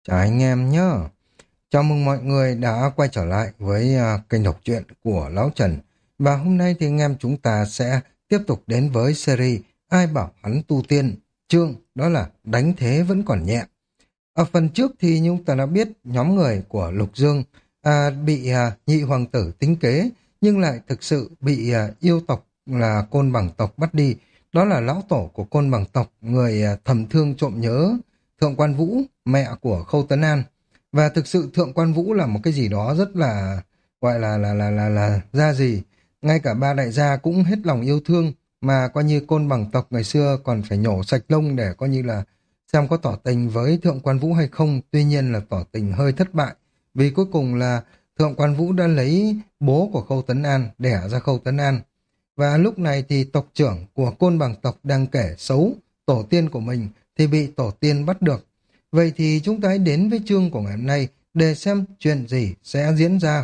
Chào anh em nhé. Chào mừng mọi người đã quay trở lại với kênh đọc truyện của Lão Trần. Và hôm nay thì anh em chúng ta sẽ tiếp tục đến với series Ai bảo hắn tu tiên, chương đó là đánh thế vẫn còn nhẹ. Ở phần trước thì chúng ta đã biết nhóm người của Lục Dương bị nhị hoàng tử tính kế, nhưng lại thực sự bị yêu tộc là Côn Bằng tộc bắt đi. Đó là lão tổ của Côn Bằng tộc, người thầm thương trộm nhớ Thượng Quan Vũ, mẹ của Khâu Tấn An. Và thực sự Thượng Quan Vũ là một cái gì đó rất là gọi là ra gì. Ngay cả ba đại gia cũng hết lòng yêu thương, mà coi như Côn Bằng tộc ngày xưa còn phải nhổ sạch lông để coi như là xem có tỏ tình với Thượng Quan Vũ hay không. Tuy nhiên là tỏ tình hơi thất bại, vì cuối cùng là Thượng Quan Vũ đã lấy bố của Khâu Tấn An, đẻ ra Khâu Tấn An. Và lúc này thì tộc trưởng của Côn Bằng tộc đang kể xấu tổ tiên của mình thì bị tổ tiên bắt được. Vậy thì chúng ta hãy đến với chương của ngày hôm nay để xem chuyện gì sẽ diễn ra.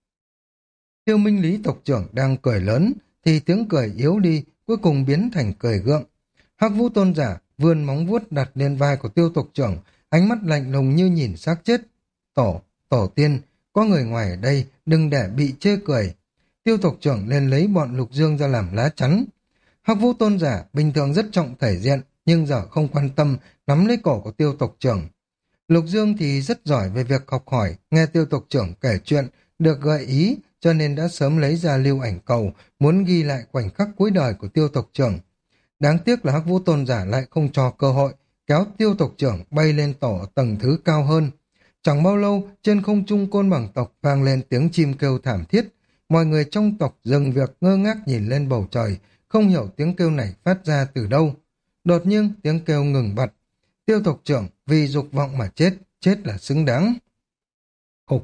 Tiêu Minh Lý tộc trưởng đang cười lớn thì tiếng cười yếu đi, cuối cùng biến thành cười gượng. Hắc Vũ tôn giả vươn móng vuốt đặt lên vai của Tiêu tộc trưởng, ánh mắt lạnh lùng như nhìn xác chết. Tổ tiên, có người ngoài ở đây, đừng để bị chê cười. Tiêu tộc trưởng lên lấy bọn Lục Dương ra làm lá chắn. Hắc Vũ tôn giả bình thường rất trọng thể diện, nhưng giờ không quan tâm, nắm lấy cổ của Tiêu tộc trưởng. Lục Dương thì rất giỏi về việc học hỏi, nghe Tiêu tộc trưởng kể chuyện, được gợi ý, cho nên đã sớm lấy ra lưu ảnh cầu, muốn ghi lại khoảnh khắc cuối đời của Tiêu tộc trưởng. Đáng tiếc là Hắc Vũ tôn giả lại không cho cơ hội, kéo Tiêu tộc trưởng bay lên tổ ở tầng thứ cao hơn. Chẳng bao lâu, trên không trung Côn Bằng tộc vang lên tiếng chim kêu thảm thiết. Mọi người trong tộc dừng việc ngơ ngác nhìn lên bầu trời, không hiểu tiếng kêu này phát ra từ đâu. Đột nhiên tiếng kêu ngừng bặt. Tiêu tộc trưởng vì dục vọng mà chết, chết là xứng đáng. Khục,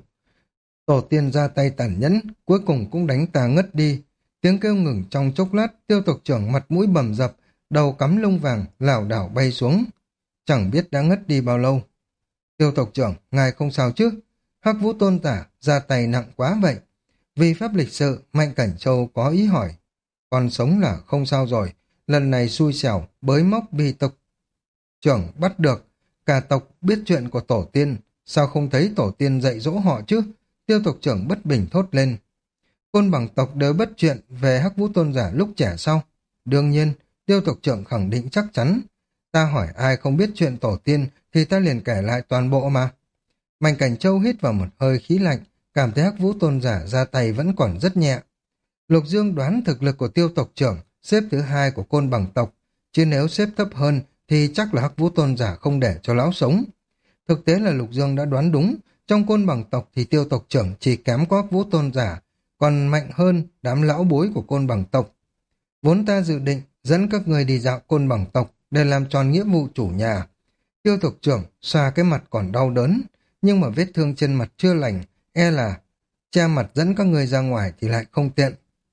tổ tiên ra tay tàn nhẫn, cuối cùng cũng đánh ta ngất đi. Tiếng kêu ngừng trong chốc lát, Tiêu tộc trưởng mặt mũi bầm dập, đầu cắm lông vàng, lảo đảo bay xuống. Chẳng biết đã ngất đi bao lâu. Tiêu tộc trưởng, ngài không sao chứ? Hắc Vũ tôn giả ra tay nặng quá vậy. Vì pháp lịch sự, Mạnh Cảnh Châu có ý hỏi. Còn sống là không sao rồi, lần này xui xẻo, bới móc bị tộc trưởng bắt được. Cả tộc biết chuyện của tổ tiên, sao không thấy tổ tiên dạy dỗ họ chứ? Tiêu tộc trưởng bất bình thốt lên. Côn Bằng tộc đều bất chuyện về Hắc Vũ tôn giả lúc trẻ sau. Đương nhiên, Tiêu tộc trưởng khẳng định chắc chắn. Ta hỏi ai không biết chuyện tổ tiên thì ta liền kể lại toàn bộ mà. Mạnh Cảnh Châu hít vào một hơi khí lạnh, cảm thấy Hắc Vũ tôn giả ra tay vẫn còn rất nhẹ. Lục Dương đoán thực lực của Tiêu tộc trưởng xếp thứ hai của Côn Bằng tộc, chứ nếu xếp thấp hơn thì chắc là Hắc Vũ tôn giả không để cho lão sống. Thực tế là Lục Dương đã đoán đúng, trong Côn Bằng tộc thì Tiêu tộc trưởng chỉ kém có Hắc Vũ tôn giả, còn mạnh hơn đám lão bối của Côn Bằng tộc. Vốn ta dự định dẫn các người đi dạo Côn Bằng tộc để làm tròn nghĩa vụ chủ nhà. Tiêu tộc trưởng xoa cái mặt còn đau đớn, nhưng mà vết thương trên mặt chưa lành, e là che mặt dẫn các người ra ngoài thì lại không tiện.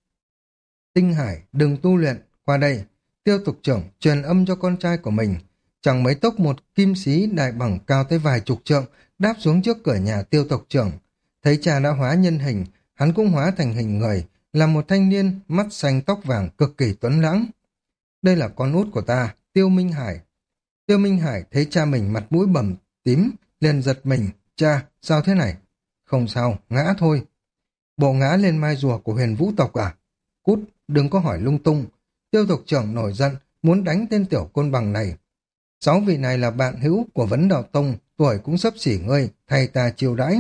Tinh Hải, đừng tu luyện, qua đây. Tiêu tộc trưởng truyền âm cho con trai của mình. Chẳng mấy tốc một kim sĩ đại bằng cao tới vài chục trượng đáp xuống trước cửa nhà Tiêu tộc trưởng. Thấy cha đã hóa nhân hình, hắn cũng hóa thành hình người, là một thanh niên mắt xanh tóc vàng cực kỳ tuấn lãng. Đây là con út của ta, Tiêu Minh Hải. Tiêu Minh Hải thấy cha mình mặt mũi bầm tím, liền giật mình. Cha, sao thế này? Không sao, ngã thôi. Bộ ngã lên mai rùa của Huyền Vũ tộc à? Cút, đừng có hỏi lung tung. Tiêu tộc trưởng nổi giận, muốn đánh tên tiểu côn bằng này. 6 vị này là bạn hữu của Vấn Đạo Tông, tuổi cũng xấp xỉ ngươi, thay ta chiêu đãi.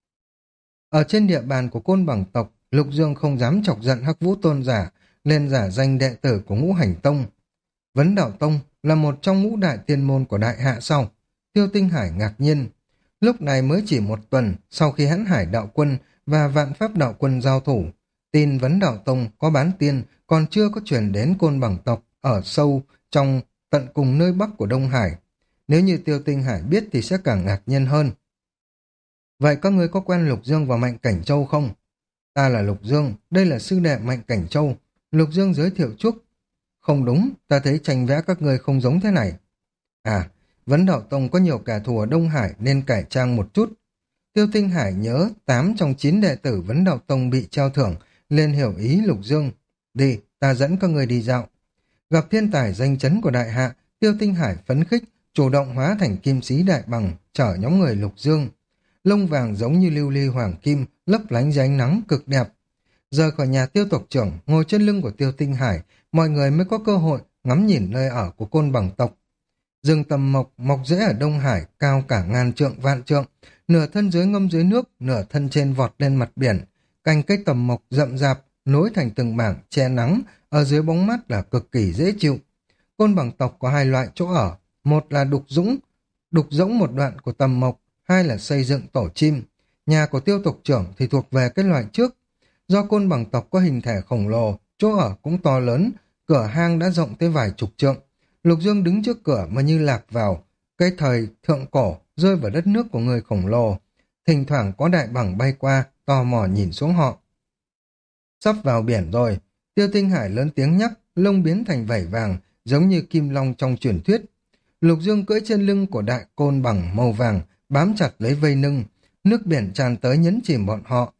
Ở trên địa bàn của Côn Bằng tộc, Lục Dương không dám chọc giận Hắc Vũ tôn giả, lên giả danh đệ tử của Ngũ Hành Tông. Vấn Đạo Tông là một trong ngũ đại tiên môn của đại hạ sau. Tiêu Tinh Hải ngạc nhiên. Lúc này mới chỉ một tuần sau khi Hãn Hải đạo quân và Vạn Pháp đạo quân giao thủ, tin Vấn Đạo Tông có bán tiên còn chưa có truyền đến Côn Bằng tộc ở sâu trong tận cùng nơi bắc của Đông Hải. Nếu như Tiêu Tinh Hải biết thì sẽ càng ngạc nhiên hơn. Vậy các ngươi có quen Lục Dương và Mạnh Cảnh Châu không? Ta là Lục Dương, đây là sư đệ Mạnh Cảnh Châu. Lục Dương giới thiệu Trúc. Không đúng, ta thấy tranh vẽ các ngươi không giống thế này. À, Vấn Đạo Tông có nhiều kẻ thù ở Đông Hải nên cải trang một chút. Tiêu Tinh Hải nhớ 8 trong 9 đệ tử Vấn Đạo Tông bị treo thưởng, liền hiểu ý Lục Dương. Đi, ta dẫn các người đi dạo. Gặp thiên tài danh chấn của đại hạ, Tiêu Tinh Hải phấn khích, chủ động hóa thành kim sĩ đại bằng, chở nhóm người Lục Dương. Lông vàng giống như lưu ly hoàng kim, lấp lánh dưới ánh nắng cực đẹp. Rời khỏi nhà Tiêu tộc trưởng, ngồi trên lưng của Tiêu Tinh Hải, mọi người mới có cơ hội ngắm nhìn nơi ở của côn bằng tộc. Rừng tầm mộc mọc rễ ở Đông Hải, cao cả ngàn trượng vạn trượng, nửa thân dưới ngâm dưới nước, nửa thân trên vọt lên mặt biển. Cành cây tầm mộc rậm rạp, nối thành từng mảng che nắng, ở dưới bóng mát là cực kỳ dễ chịu. Côn bằng tộc có hai loại chỗ ở, một là đục rỗng một đoạn của tầm mộc, hai là xây dựng tổ chim. Nhà của Tiêu tộc trưởng thì thuộc về cái loại trước. Do côn bằng tộc có hình thể khổng lồ, chỗ ở cũng to lớn, cửa hang đã rộng tới vài chục trượng. Lục Dương đứng trước cửa mà như lạc vào cái thời thượng cổ, rơi vào đất nước của người khổng lồ. Thỉnh thoảng có đại bàng bay qua, tò mò nhìn xuống họ. Sắp vào biển rồi, Tiêu Tinh Hải lớn tiếng nhắc, lông biến thành vảy vàng, giống như kim long trong truyền thuyết. Lục Dương cưỡi trên lưng của đại côn bằng màu vàng, bám chặt lấy vây nưng. Nước biển tràn tới nhấn chìm bọn họ.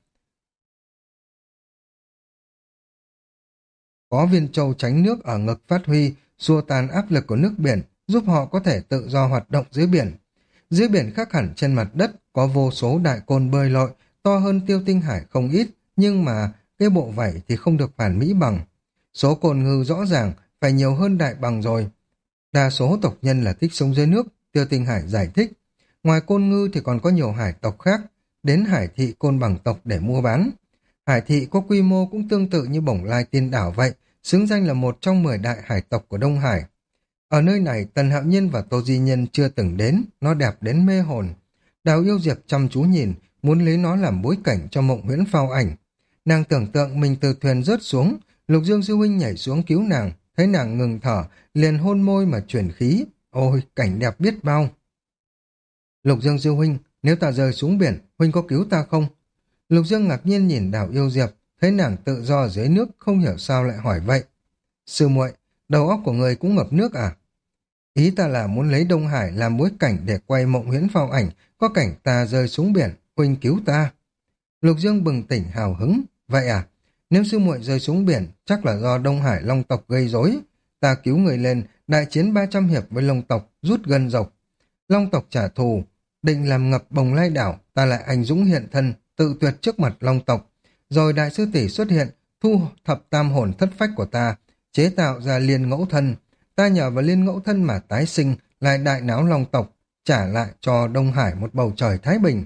Có viên châu tránh nước ở ngực phát huy, xua tan áp lực của nước biển, giúp họ có thể tự do hoạt động dưới biển. Dưới biển khác hẳn trên mặt đất, có vô số đại côn bơi lội, to hơn Tiêu Tinh Hải không ít, nhưng mà cái bộ vảy thì không được hoàn mỹ bằng. Số côn ngư rõ ràng phải nhiều hơn đại bằng rồi. Đa số tộc nhân là thích sống dưới nước, Tiêu Tinh Hải giải thích. Ngoài côn ngư thì còn có nhiều hải tộc khác, đến hải thị côn bằng tộc để mua bán. Hải thị có quy mô cũng tương tự như Bổng Lai Tiên Đảo vậy, xứng danh là một trong 10 đại hải tộc của Đông Hải. Ở nơi này, Tần Hạo Nhiên và Tô Di Nhân chưa từng đến, nó đẹp đến mê hồn. Đào Yêu Diệp chăm chú nhìn, muốn lấy nó làm bối cảnh cho Mộng Huyễn phao ảnh. Nàng tưởng tượng mình từ thuyền rớt xuống, Lục Dương sư huynh nhảy xuống cứu nàng, thấy nàng ngừng thở, liền hôn môi mà chuyển khí. Ôi, cảnh đẹp biết bao. Lục Dương sư huynh, nếu ta rơi xuống biển, huynh có cứu ta không? Lục Dương ngạc nhiên nhìn Đào Yêu Diệp, thấy nàng tự do dưới nước, không hiểu sao lại hỏi vậy. Sư muội, đầu óc của người cũng ngập nước à? Ý ta là muốn lấy Đông Hải làm bối cảnh để quay Mộng Huyễn phao ảnh, có cảnh ta rơi xuống biển, huynh cứu ta. Lục Dương bừng tỉnh hào hứng, vậy à? Nếu sư muội rơi xuống biển, chắc là do Đông Hải Long tộc gây rối. Ta cứu người lên, đại chiến 300 hiệp với Long tộc, rút gân dọc. Long tộc trả thù, định làm ngập Bồng Lai đảo, ta lại anh dũng hiện thân, tự tuyệt trước mặt Long tộc. Rồi đại sư tỷ xuất hiện, thu thập tam hồn thất phách của ta, chế tạo ra liên ngẫu thân. Ta nhờ vào liên ngẫu thân mà tái sinh, lại đại náo Long tộc, trả lại cho Đông Hải một bầu trời thái bình.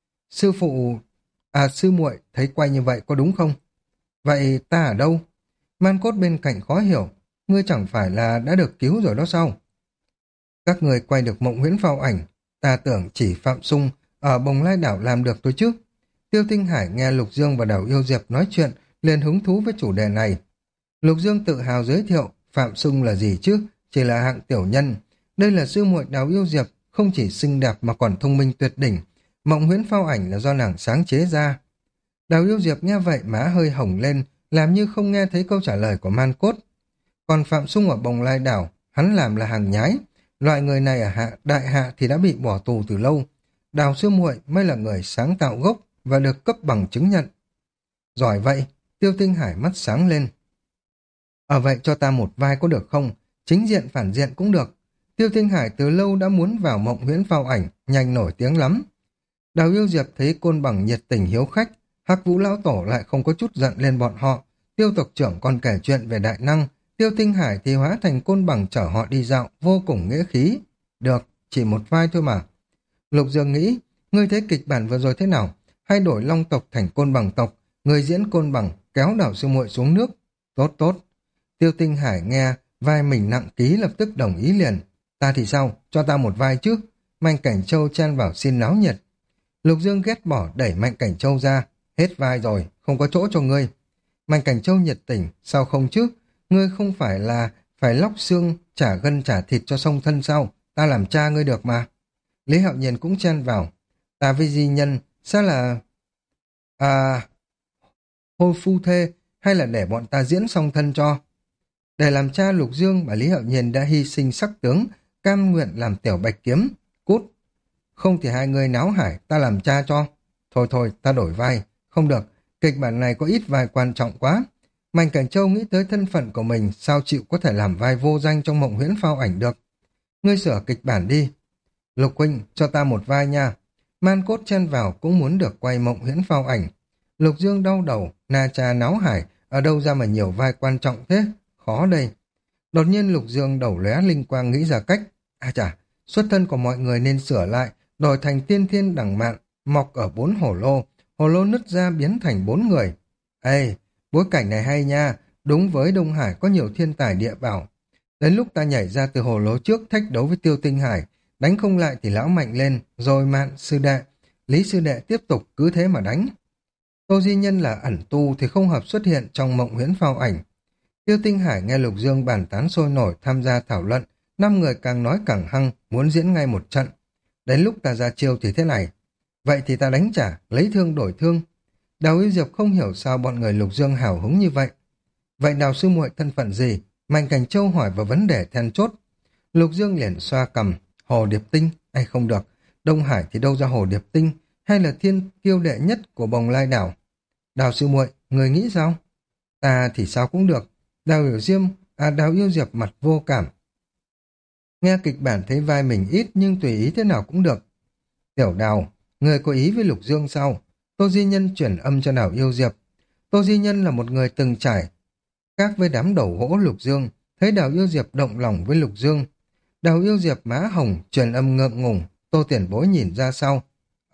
Sư muội thấy quay như vậy có đúng không? Vậy ta ở đâu? Man Cốt bên cạnh khó hiểu, ngươi chẳng phải là đã được cứu rồi đó sao? Các người quay được Mộng Huyễn phao ảnh, ta tưởng chỉ Phạm Sung ở Bồng Lai đảo làm được thôi chứ. Tiêu Tinh Hải nghe Lục Dương và Đào Yêu Diệp nói chuyện, liền hứng thú với chủ đề này. Lục Dương tự hào giới thiệu, Phạm Sung là gì chứ? Chỉ là hạng tiểu nhân. Đây là sư muội Đào Yêu Diệp, không chỉ xinh đẹp mà còn thông minh tuyệt đỉnh. Mộng Huyễn phao ảnh là do nàng sáng chế ra. Đào Yêu Diệp nghe vậy má hơi hồng lên, làm như không nghe thấy câu trả lời của Man Cốt. Còn Phạm Sung ở Bồng Lai đảo, hắn làm là hàng nhái. Loại người này ở đại hạ thì đã bị bỏ tù từ lâu. Đào sư muội mới là người sáng tạo gốc và được cấp bằng chứng nhận. Giỏi vậy, Tiêu Tinh Hải mắt sáng lên. Ở vậy cho ta một vai có được không? Chính diện phản diện cũng được. Tiêu Tinh Hải từ lâu đã muốn vào Mộng Huyễn phao ảnh, nhanh nổi tiếng lắm. Đào Yêu Diệp thấy côn bằng nhiệt tình hiếu khách, Hắc Vũ lão tổ lại không có chút giận lên bọn họ. Tiêu tộc trưởng còn kể chuyện về đại năng, Tiêu Tinh Hải thì hóa thành côn bằng chở họ đi dạo, vô cùng nghĩa khí. Được, chỉ một vai thôi mà. Lục Dương nghĩ, ngươi thấy kịch bản vừa rồi thế nào? Hay đổi Long tộc thành côn bằng tộc, người diễn côn bằng kéo Đào sư muội xuống nước. Tốt tốt. Tiêu Tinh Hải nghe vai mình nặng ký lập tức đồng ý liền. Ta thì sao? Cho ta một vai chứ. Mạnh Cảnh Châu chen vào xin náo nhiệt. Lục Dương ghét bỏ đẩy Mạnh Cảnh Châu ra. Hết vai rồi, không có chỗ cho ngươi. Mạnh Cảnh Châu nhiệt tình, sao không chứ? Ngươi không phải là phải lóc xương, trả gân trả thịt cho song thân sao? Ta làm cha ngươi được mà. Lý Hạo Nhiên cũng chen vào. Ta với di nhân, sao là... hôi phu thê, hay là để bọn ta diễn song thân cho? Để làm cha Lục Dương mà Lý Hạo Nhiên đã hy sinh sắc tướng, cam nguyện làm tiểu bạch kiếm. Cút. Không thì hai người náo hải, ta làm cha cho. Thôi thôi, ta đổi vai. Không được, kịch bản này có ít vai quan trọng quá. Mạnh Cảnh Châu nghĩ tới thân phận của mình, sao chịu có thể làm vai vô danh trong Mộng Huyễn phao ảnh được. Ngươi sửa kịch bản đi. Lục huynh, cho ta một vai nha. Man Cốt chen vào cũng muốn được quay Mộng Huyễn Phao Ảnh. Lục Dương đau đầu, na cha náo hải, ở đâu ra mà nhiều vai quan trọng thế? Khó đây. Đột nhiên Lục Dương đầu lóe linh quang nghĩ ra cách. À chà, xuất thân của mọi người nên sửa lại, đổi thành tiên thiên đẳng mạn, mọc ở 4 hồ lô nứt ra biến thành 4 người. Ê, bối cảnh này hay nha, đúng với Đông Hải có nhiều thiên tài địa bảo. Đến lúc ta nhảy ra từ hồ lô trước thách đấu với Tiêu Tinh Hải, đánh không lại thì lão mạnh lên, rồi Mạn sư đệ, Lý sư đệ tiếp tục cứ thế mà đánh. Tô Di Nhân là ẩn tu thì không hợp xuất hiện trong Mộng Huyễn Phao Ảnh. Tiêu Tinh Hải nghe Lục Dương bàn tán sôi nổi tham gia thảo luận, 5 người càng nói càng hăng, muốn diễn ngay một trận. Đến lúc ta ra chiêu thì thế này. Vậy thì ta đánh trả, lấy thương đổi thương. Đào Yêu Diệp không hiểu sao bọn người Lục Dương hào hứng như vậy. Vậy Đào sư muội thân phận gì? Mạnh Cảnh Châu hỏi vào vấn đề then chốt. Lục Dương liền xoa cầm, Hồ Điệp Tinh, hay không được. Đông Hải thì đâu ra Hồ Điệp Tinh, hay là thiên kiêu đệ nhất của Bồng Lai đảo. Đào sư muội, người nghĩ sao? Ta thì sao cũng được. Đào Yêu Diệp mặt vô cảm. Nghe kịch bản thấy vai mình ít nhưng tùy ý thế nào cũng được. Tiểu Đào, người có ý với Lục Dương sao? Tô Di Nhân chuyển âm cho Đào Yêu Diệp. Tô Di Nhân là một người từng trải. Khác với đám đầu gỗ Lục Dương, thấy Đào Yêu Diệp động lòng với Lục Dương. Đào Yêu Diệp má hồng, truyền âm ngượng ngùng, Tô Tiền Bối nhìn ra sau.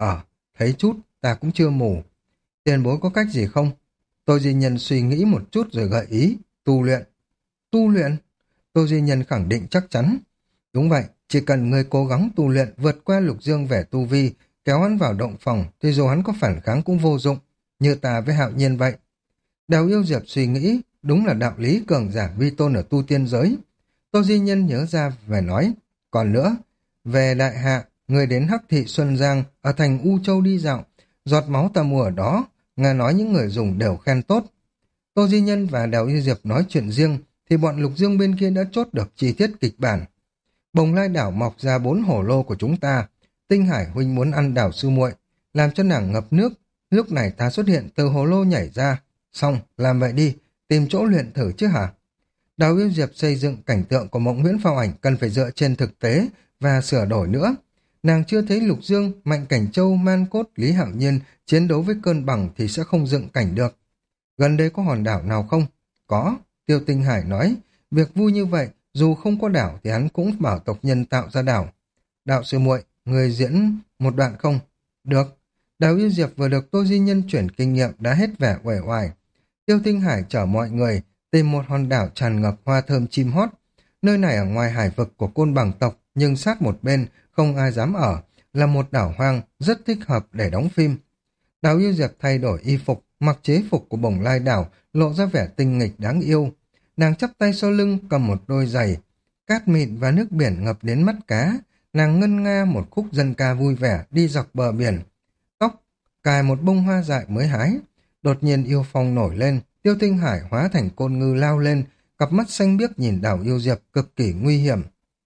Thấy chút, ta cũng chưa mù. Tiền Bối có cách gì không? Tô Di Nhân suy nghĩ một chút rồi gợi ý, tu luyện. Tu luyện? Tô Di Nhân khẳng định chắc chắn. Đúng vậy, chỉ cần người cố gắng tu luyện vượt qua Lục Dương về tu vi, kéo hắn vào động phòng, thì dù hắn có phản kháng cũng vô dụng, như ta với Hạo Nhiên vậy. Đào Yêu Diệp suy nghĩ, đúng là đạo lý cường giả vi tôn ở tu tiên giới. Tô Di Nhân nhớ ra về nói, còn nữa, về đại hạ, người đến Hắc Thị Xuân Giang, ở thành U Châu đi dạo, giọt máu ta mua ở đó, nghe nói những người dùng đều khen tốt. Tô Di Nhân và Đào Yêu Diệp nói chuyện riêng, thì bọn Lục Dương bên kia đã chốt được chi tiết kịch bản. Bồng Lai đảo mọc ra 4 hổ lô của chúng ta, Tinh Hải huynh muốn ăn đảo sư muội, làm cho nàng ngập nước, lúc này ta xuất hiện từ hồ lô nhảy ra. Xong, làm vậy đi, tìm chỗ luyện thử chứ hả? Đào Yêu Diệp xây dựng cảnh tượng của Mộng Huyễn Phao Ảnh cần phải dựa trên thực tế và sửa đổi nữa. Nàng chưa thấy Lục Dương, Mạnh Cảnh Châu, Man Cốt, Lý Hạo Nhiên chiến đấu với cơn bằng thì sẽ không dựng cảnh được. Gần đây có hòn đảo nào không? Có, Tiêu Tinh Hải nói, việc vui như vậy, dù không có đảo thì hắn cũng bảo tộc nhân tạo ra đảo. Đạo sư muội, người diễn một đoạn không? Được. Đào Yêu Diệp vừa được Tô Di Nhân chuyển kinh nghiệm đã hết vẻ uể oải. Tiêu Tinh Hải chở mọi người tìm một hòn đảo tràn ngập hoa thơm chim hót. Nơi này ở ngoài hải vực của Côn Bằng tộc nhưng sát một bên, không ai dám ở, là một đảo hoang rất thích hợp để đóng phim. Đào Yêu Diệp thay đổi y phục, mặc chế phục của Bồng Lai đảo, lộ ra vẻ tinh nghịch đáng yêu. Nàng chắp tay sau lưng cầm một đôi giày, cát mịn và nước biển ngập đến mắt cá. Nàng ngân nga một khúc dân ca vui vẻ đi dọc bờ biển. Tóc cài một bông hoa dại mới hái. Đột nhiên yêu phong nổi lên, Tiêu Tinh Hải hóa thành côn ngư lao lên, cặp mắt xanh biếc nhìn Đào Yêu Diệp cực kỳ nguy hiểm.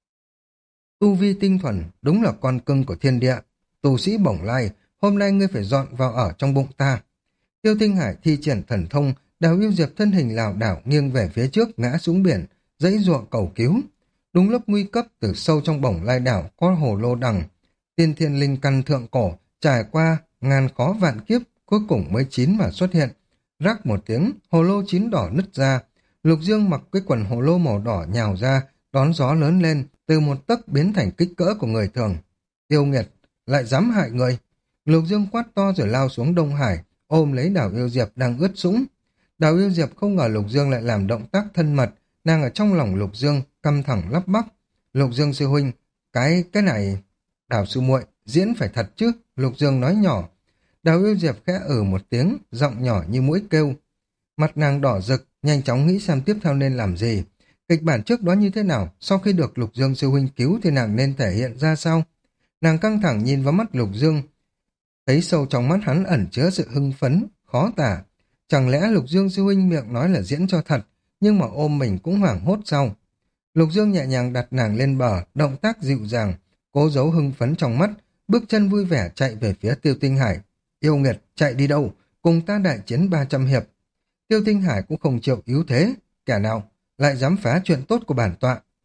Tu vi tinh thuần, đúng là con cưng của thiên địa. Tu sĩ Bồng Lai, hôm nay ngươi phải dọn vào ở trong bụng ta. Tiêu Tinh Hải thi triển thần thông, Đào Yêu Diệp thân hình lảo đảo nghiêng về phía trước ngã xuống biển, giãy giụa cầu cứu. Đúng lúc nguy cấp, từ sâu trong Bồng Lai đảo có hồ lô đằng, tiên thiên linh căn thượng cổ, trải qua ngàn khó vạn kiếp, cuối cùng mới chín mà xuất hiện. Rắc một tiếng, hồ lô chín đỏ nứt ra. Lục Dương mặc cái quần hồ lô màu đỏ nhào ra, đón gió lớn lên, từ một tấc biến thành kích cỡ của người thường. Yêu nghiệt, lại dám hại người. Lục Dương quát to rồi lao xuống Đông Hải, ôm lấy Đào Yêu Diệp đang ướt sũng. Đào Yêu Diệp không ngờ Lục Dương lại làm động tác thân mật, nàng ở trong lòng Lục Dương, căm thẳng lắp bắp. Lục Dương sư huynh, cái này... Đào sư muội, diễn phải thật chứ, Lục Dương nói nhỏ. Đào Yêu Diệp khẽ một tiếng, giọng nhỏ như mũi kêu. Mặt nàng đỏ rực, nhanh chóng nghĩ xem tiếp theo nên làm gì. Kịch bản trước đó như thế nào, sau khi được Lục Dương sư huynh cứu thì nàng nên thể hiện ra sao? Nàng căng thẳng nhìn vào mắt Lục Dương, thấy sâu trong mắt hắn ẩn chứa sự hưng phấn, khó tả. Chẳng lẽ Lục Dương sư huynh miệng nói là diễn cho thật, nhưng mà ôm mình cũng hoảng hốt sao? Lục Dương nhẹ nhàng đặt nàng lên bờ, động tác dịu dàng, cố giấu hưng phấn trong mắt, bước chân vui vẻ chạy về phía Tiêu Tinh Hải. Yêu nghiệt, chạy đi đâu? Cùng ta đại chiến 300 hiệp. Tiêu Tinh Hải cũng không chịu yếu thế. Kẻ nào lại dám phá chuyện tốt của bản tọa?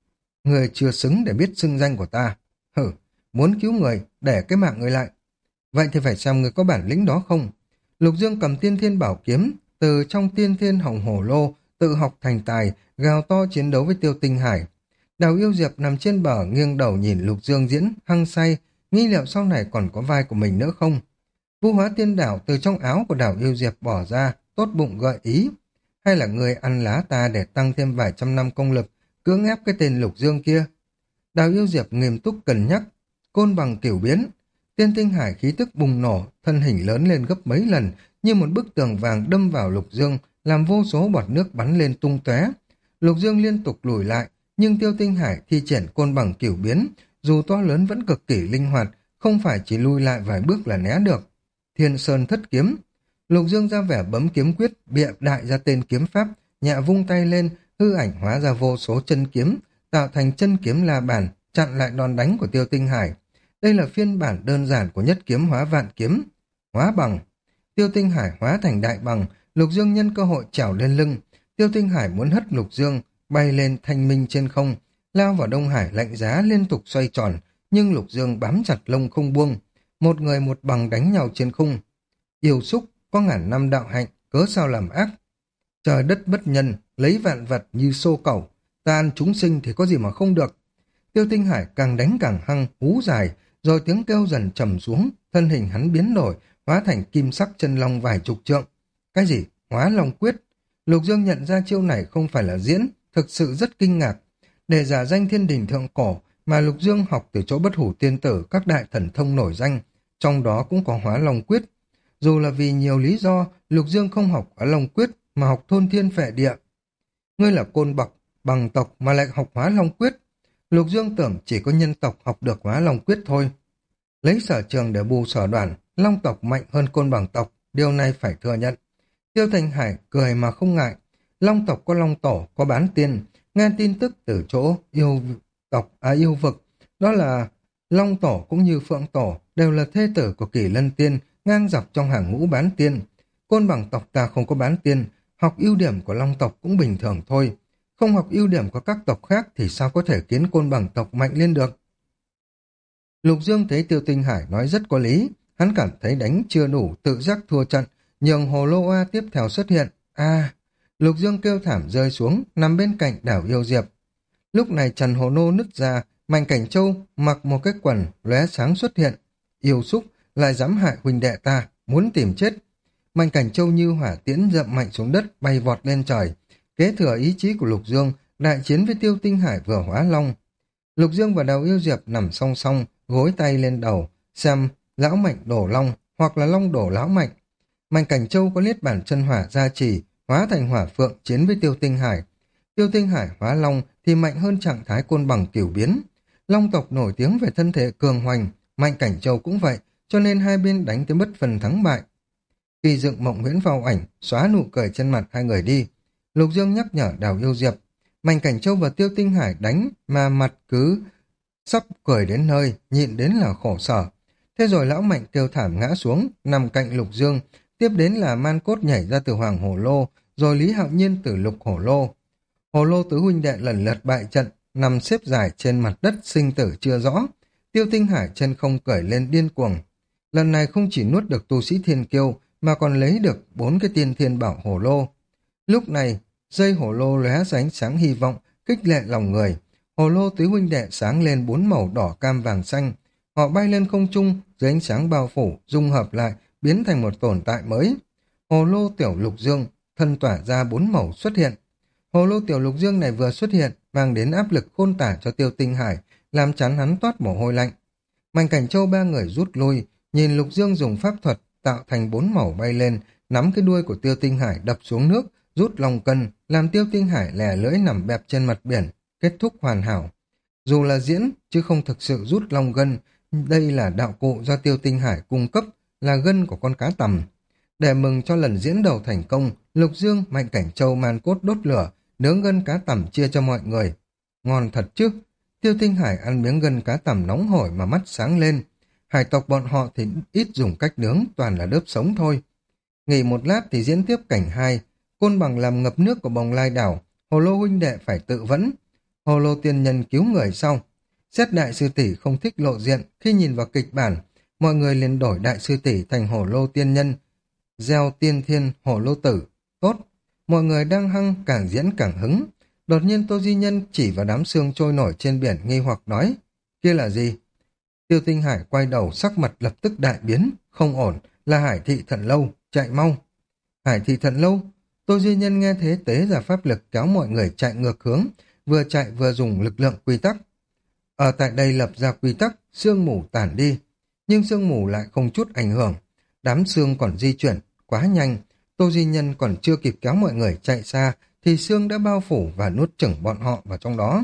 Người chưa xứng để biết xưng danh của ta. Hử, muốn cứu người, để cái mạng người lại. Vậy thì phải xem người có bản lĩnh đó không? Lục Dương cầm tiên thiên bảo kiếm, từ trong tiên thiên hồng hổ lô, tự học thành tài, gào to chiến đấu với Tiêu Tinh Hải. Đào Yêu Diệp nằm trên bờ nghiêng đầu nhìn Lục Dương diễn, hăng say, nghi liệu sau này còn có vai của mình nữa không? Vũ Hóa Tiên Đảo từ trong áo của Đào Yêu Diệp bỏ ra, tốt bụng gợi ý. Hay là người ăn lá ta để tăng thêm vài trăm năm công lực, cưỡng ép cái tên Lục Dương kia? Đào Yêu Diệp nghiêm túc cân nhắc, côn bằng cửu biến. Tiên Tinh Hải khí tức bùng nổ, thân hình lớn lên gấp mấy lần, như một bức tường vàng đâm vào Lục Dương, làm vô số bọt nước bắn lên tung tóe. Lục Dương liên tục lùi lại, nhưng Tiêu Tinh Hải thi triển côn bằng cửu biến, dù to lớn vẫn cực kỳ linh hoạt, không phải chỉ lui lại vài bước là né được. Thiên Sơn Thất Kiếm. Lục Dương ra vẻ bấm kiếm quyết, bịa đại ra tên kiếm pháp, nhẹ vung tay lên, hư ảnh hóa ra vô số chân kiếm, tạo thành chân kiếm la bàn, chặn lại đòn đánh của Tiêu Tinh Hải. Đây là phiên bản đơn giản của nhất kiếm hóa vạn kiếm. Hóa bằng. Tiêu Tinh Hải hóa thành đại bằng, Lục Dương nhân cơ hội trèo lên lưng. Tiêu Tinh Hải muốn hất Lục Dương, bay lên thanh minh trên không, lao vào Đông Hải lạnh giá liên tục xoay tròn, nhưng Lục Dương bám chặt lông không buông. Một người một bằng đánh nhau trên khung. Yêu xúc, có ngàn năm đạo hạnh, cớ sao làm ác. Trời đất bất nhân, lấy vạn vật như xô cẩu, ta ăn chúng sinh thì có gì mà không được. Tiêu Tinh Hải càng đánh càng hăng, hú dài, rồi tiếng kêu dần trầm xuống, thân hình hắn biến đổi, hóa thành kim sắc chân long vài chục trượng. Cái gì? Hóa long quyết. Lục Dương nhận ra chiêu này không phải là diễn, thực sự rất kinh ngạc. Để giả danh thiên đình thượng cổ mà Lục Dương học từ chỗ Bất Hủ Tiên Tử các đại thần thông nổi danh, trong đó cũng có hóa long quyết. Dù là vì nhiều lý do, Lục Dương không học hóa long quyết mà học thôn thiên phệ địa. Ngươi là côn bậc, bằng tộc mà lại học hóa long quyết. Lục Dương tưởng chỉ có nhân tộc học được hóa long quyết thôi. Lấy sở trường để bù sở đoàn, long tộc mạnh hơn côn bằng tộc, điều này phải thừa nhận. Tiêu Thành Hải cười mà không ngại. Long tộc có long tổ, có bán tiên. Nghe tin tức từ chỗ yêu vực, đó là long tổ cũng như phượng tổ đều là thê tử của Kỳ Lân Tiên, ngang dọc trong hàng ngũ bán tiên. Côn bằng tộc ta không có bán tiên, học ưu điểm của long tộc cũng bình thường thôi. Không học ưu điểm của các tộc khác thì sao có thể khiến côn bằng tộc mạnh lên được? Lục Dương thấy Tiêu Tinh Hải nói rất có lý, hắn cảm thấy đánh chưa đủ, tự giác thua trận, nhường Hồ Lô A tiếp theo xuất hiện. Lục Dương kêu thảm rơi xuống, nằm bên cạnh Đảo Yêu Diệp. Lúc này Trần Hồ Nô nứt ra, Mạnh Cảnh Châu mặc một cái quần lóe sáng xuất hiện. Yêu xúc, lại dám hại huynh đệ ta, muốn tìm chết. Mạnh Cảnh Châu như hỏa tiễn dậm mạnh xuống đất, bay vọt lên trời. Kế thừa ý chí của Lục Dương, đại chiến với Tiêu Tinh Hải vừa hóa long. Lục Dương và Đào Yêu Diệp nằm song song, gối tay lên đầu, xem lão Mạnh đổ long, hoặc là long đổ lão Mạnh. Mạnh Cảnh Châu có liết bản chân hỏa gia trì, hóa thành hỏa phượng chiến với Tiêu Tinh Hải. Tiêu Tinh Hải hóa long thì mạnh hơn trạng thái côn bằng cửu biến. Long tộc nổi tiếng về thân thể cường hoành, Mạnh Cảnh Châu cũng vậy, cho nên hai bên đánh tới bất phần thắng bại. Khi dựng mộng huyễn vào ảnh, xóa nụ cười trên mặt hai người đi, Lục Dương nhắc nhở Đào Yêu Diệp. Mạnh Cảnh Châu và Tiêu Tinh Hải đánh mà mặt cứ sắp cười đến nơi, nhịn đến là khổ sở. Thế rồi lão Mạnh kêu thảm ngã xuống, nằm cạnh Lục Dương, tiếp đến là Man Cốt nhảy ra từ Hoàng Hổ Lô, rồi Lý Hạo Nhiên từ Lục Hổ Lô. Hồ Lô tứ huynh đệ lần lượt bại trận, nằm xếp dài trên mặt đất sinh tử chưa rõ. Tiêu Tinh Hải chân không cởi lên điên cuồng. Lần này không chỉ nuốt được tu sĩ thiên kiêu, mà còn lấy được 4 cái tiên thiên bảo Hổ Lô. Lúc này, dây Hổ Lô lóe ra ánh sáng hy vọng, kích lệ lòng người. Hồ Lô tứ huynh đệ sáng lên 4 màu đỏ cam vàng xanh. Họ bay lên không trung, dưới ánh sáng bao phủ, dung hợp lại, biến thành một tồn tại mới. Hồ Lô tiểu Lục Dương, thân tỏa ra 4 màu xuất hiện. Hồ Lô tiểu Lục Dương này vừa xuất hiện, mang đến áp lực khôn tả cho Tiêu Tinh Hải, làm chán hắn toát mồ hôi lạnh. Mạnh Cảnh Châu ba người rút lui, nhìn Lục Dương dùng pháp thuật tạo thành 4 màu bay lên, nắm cái đuôi của Tiêu Tinh Hải đập xuống nước, rút long cân, làm Tiêu Tinh Hải lè lưỡi nằm bẹp trên mặt biển, kết thúc hoàn hảo. Dù là diễn, chứ không thực sự rút long gân, đây là đạo cụ do Tiêu Tinh Hải cung cấp, là gân của con cá tầm. Để mừng cho lần diễn đầu thành công, Lục Dương, Mạnh Cảnh Châu, Man Cốt đốt lửa, nướng gân cá tầm chia cho mọi người. Ngon thật chứ. Tiêu Tinh Hải ăn miếng gân cá tầm nóng hổi mà mắt sáng lên. Hải tộc bọn họ thì ít dùng cách nướng, toàn là đớp sống thôi. Nghỉ một lát thì diễn tiếp cảnh 2. Côn bằng làm ngập nước của Bồng Lai đảo, Hồ Lô huynh đệ phải tự vẫn. Hồ Lô tiên nhân cứu người sau. Xét đại sư tỷ không thích lộ diện, khi nhìn vào kịch bản, mọi người liền đổi đại sư tỷ thành Hồ Lô tiên nhân, gieo tiên thiên Hồ Lô tử. Tốt, mọi người đang hăng càng diễn càng hứng. Đột nhiên Tô Di Nhân chỉ vào đám sương trôi nổi trên biển nghi hoặc nói, kia là gì? Tiêu Tinh Hải quay đầu sắc mặt lập tức đại biến, không ổn, là Hải Thị Thận Lâu, chạy mau. Hải Thị Thận Lâu, Tô Di Nhân nghe thế tế ra pháp lực kéo mọi người chạy ngược hướng, vừa chạy vừa dùng lực lượng quy tắc. Ở tại đây lập ra quy tắc, sương mù tản đi, nhưng sương mù lại không chút ảnh hưởng. Đám sương còn di chuyển, quá nhanh, Tô Di Nhân còn chưa kịp kéo mọi người chạy xa, thì sương đã bao phủ và nuốt chửng bọn họ vào trong đó.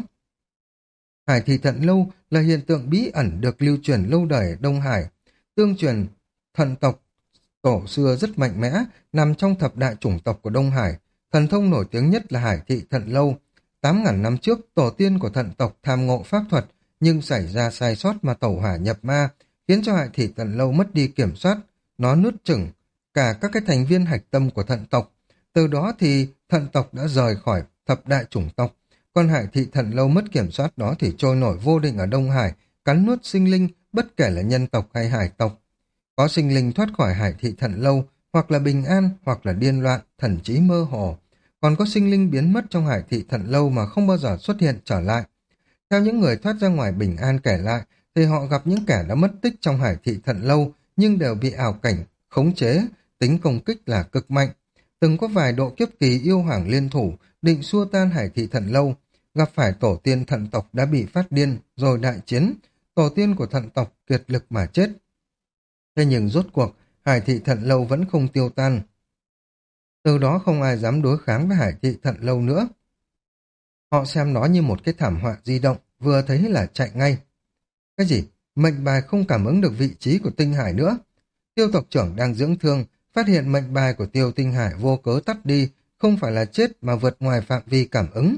Hải Thị Thận Lâu là hiện tượng bí ẩn được lưu truyền lâu đời ở Đông Hải. Tương truyền, thận tộc tổ xưa rất mạnh mẽ, nằm trong thập đại chủng tộc của Đông Hải. Thần thông nổi tiếng nhất là Hải Thị Thận Lâu. 8.000 năm trước, tổ tiên của thận tộc tham ngộ pháp thuật, nhưng xảy ra sai sót mà tẩu hỏa nhập ma, khiến cho Hải Thị Thận Lâu mất đi kiểm soát. Nó nuốt chửng cả các cái thành viên hạch tâm của thận tộc. Từ đó thì thận tộc đã rời khỏi thập đại chủng tộc. Còn Hải Thị Thận Lâu mất kiểm soát đó thì trôi nổi vô định ở Đông Hải, cắn nuốt sinh linh, bất kể là nhân tộc hay hải tộc. Có sinh linh thoát khỏi Hải Thị Thận Lâu, hoặc là bình an, hoặc là điên loạn, thần trí mơ hồ. Còn có sinh linh biến mất trong Hải Thị Thận Lâu mà không bao giờ xuất hiện trở lại. Theo những người thoát ra ngoài bình an kể lại, thì họ gặp những kẻ đã mất tích trong Hải Thị Thận Lâu, nhưng đều bị ảo cảnh, khống chế, tính công kích là cực mạnh. Từng có vài độ kiếp kỳ yêu hoàng liên thủ, định xua tan Hải Thị Thận Lâu, gặp phải tổ tiên thận tộc đã bị phát điên, rồi đại chiến, tổ tiên của thận tộc kiệt lực mà chết. Thế nhưng rốt cuộc, Hải Thị Thận Lâu vẫn không tiêu tan. Từ đó không ai dám đối kháng với Hải Thị Thận Lâu nữa. Họ xem nó như một cái thảm họa di động, vừa thấy là chạy ngay. Cái gì? Mệnh bài không cảm ứng được vị trí của Tinh Hải nữa. Tiêu tộc trưởng đang dưỡng thương, phát hiện mệnh bài của Tiêu Tinh Hải vô cớ tắt đi, không phải là chết mà vượt ngoài phạm vi cảm ứng.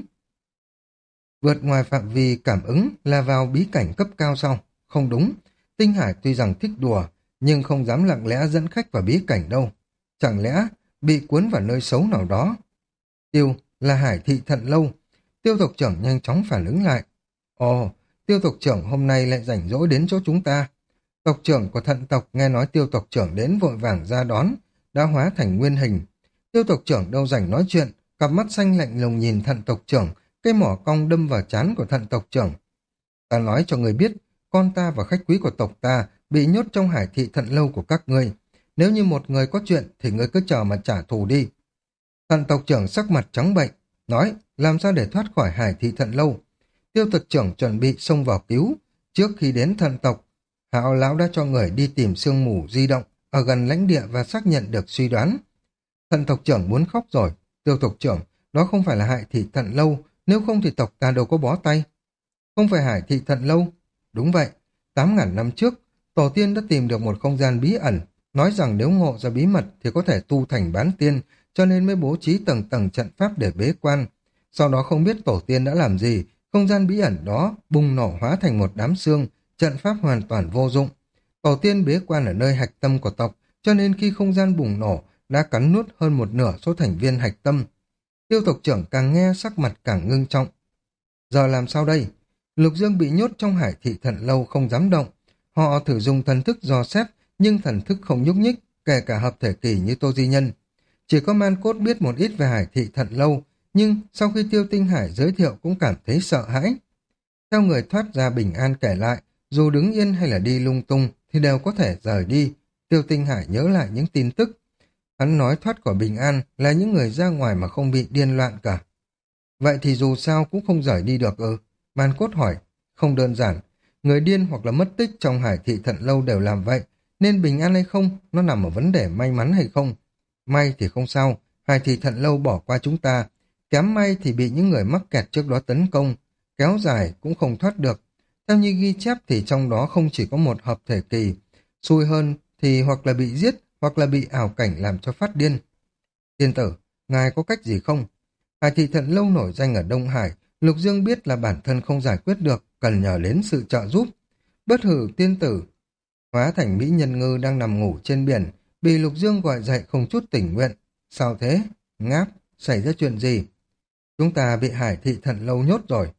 Vượt ngoài phạm vi cảm ứng là vào bí cảnh cấp cao sau. Không đúng, Tinh Hải tuy rằng thích đùa, nhưng không dám lặng lẽ dẫn khách vào bí cảnh đâu. Chẳng lẽ bị cuốn vào nơi xấu nào đó? Tiêu là Hải Thị Thận Lâu. Tiêu tộc trưởng nhanh chóng phản ứng lại. Ồ, Tiêu tộc trưởng hôm nay lại rảnh rỗi đến chỗ chúng ta. Tộc trưởng của thận tộc nghe nói Tiêu tộc trưởng đến vội vàng ra đón, đã hóa thành nguyên hình. Tiêu tộc trưởng đâu rảnh nói chuyện, cặp mắt xanh lạnh lùng nhìn thận tộc trưởng, cây mỏ cong đâm vào trán của thận tộc trưởng. Ta nói cho người biết, con ta và khách quý của tộc ta bị nhốt trong Hải Thị Thận Lâu của các ngươi. Nếu như một người có chuyện thì ngươi cứ chờ mà trả thù đi. Thận tộc trưởng sắc mặt trắng bệch, nói làm sao để thoát khỏi Hải Thị Thận Lâu. Tiêu tộc trưởng chuẩn bị xông vào cứu. Trước khi đến thận tộc, Hạo lão đã cho người đi tìm sương mù di động ở gần lãnh địa và xác nhận được suy đoán. Thận tộc trưởng muốn khóc rồi. Tiêu tộc trưởng, đó không phải là Hải Thị Thận Lâu, nếu không thì tộc ta đâu có bó tay. Không phải Hải Thị Thận Lâu. Đúng vậy, 8.000 năm trước, tổ tiên đã tìm được một không gian bí ẩn, nói rằng nếu ngộ ra bí mật thì có thể tu thành bán tiên, cho nên mới bố trí tầng tầng trận pháp để bế quan. Sau đó không biết tổ tiên đã làm gì, không gian bí ẩn đó bùng nổ hóa thành một đám xương, trận pháp hoàn toàn vô dụng. Tổ tiên bế quan ở nơi hạch tâm của tộc, cho nên khi không gian bùng nổ đã cắn nuốt hơn một nửa số thành viên hạch tâm. Tiêu tộc trưởng càng nghe sắc mặt càng ngưng trọng. Giờ làm sao đây? Lục Dương bị nhốt trong Hải Thị Thận Lâu không dám động. Họ thử dùng thần thức dò xét, nhưng thần thức không nhúc nhích, kể cả hợp thể kỳ như Tô Di Nhân. Chỉ có Man Cốt biết một ít về Hải Thị Thận Lâu, nhưng sau khi Tiêu Tinh Hải giới thiệu cũng cảm thấy sợ hãi. Theo người thoát ra bình an kể lại, dù đứng yên hay là đi lung tung thì đều có thể rời đi. Tiêu Tinh Hải nhớ lại những tin tức. Hắn nói thoát khỏi bình an là những người ra ngoài mà không bị điên loạn cả. Vậy thì dù sao cũng không rời đi được ư? Man Cốt hỏi. Không đơn giản. Người điên hoặc là mất tích trong Hải Thị Thận Lâu đều làm vậy. Nên bình an hay không, nó nằm ở vấn đề may mắn hay không. May thì không sao. Hải Thị Thận Lâu bỏ qua chúng ta. Kém may thì bị những người mắc kẹt trước đó tấn công. Kéo dài cũng không thoát được. Theo như ghi chép thì trong đó không chỉ có một hợp thể kỳ. Xui hơn thì hoặc là bị giết hoặc là bị ảo cảnh làm cho phát điên. Tiên tử, ngài có cách gì không? Hải Thị Thận Lâu nổi danh ở Đông Hải, Lục Dương biết là bản thân không giải quyết được, cần nhờ đến sự trợ giúp. Bất hử tiên tử, hóa thành mỹ nhân ngư đang nằm ngủ trên biển, bị Lục Dương gọi dậy không chút tỉnh nguyện. Sao thế? Ngáp, xảy ra chuyện gì? Chúng ta bị Hải Thị Thận Lâu nhốt rồi.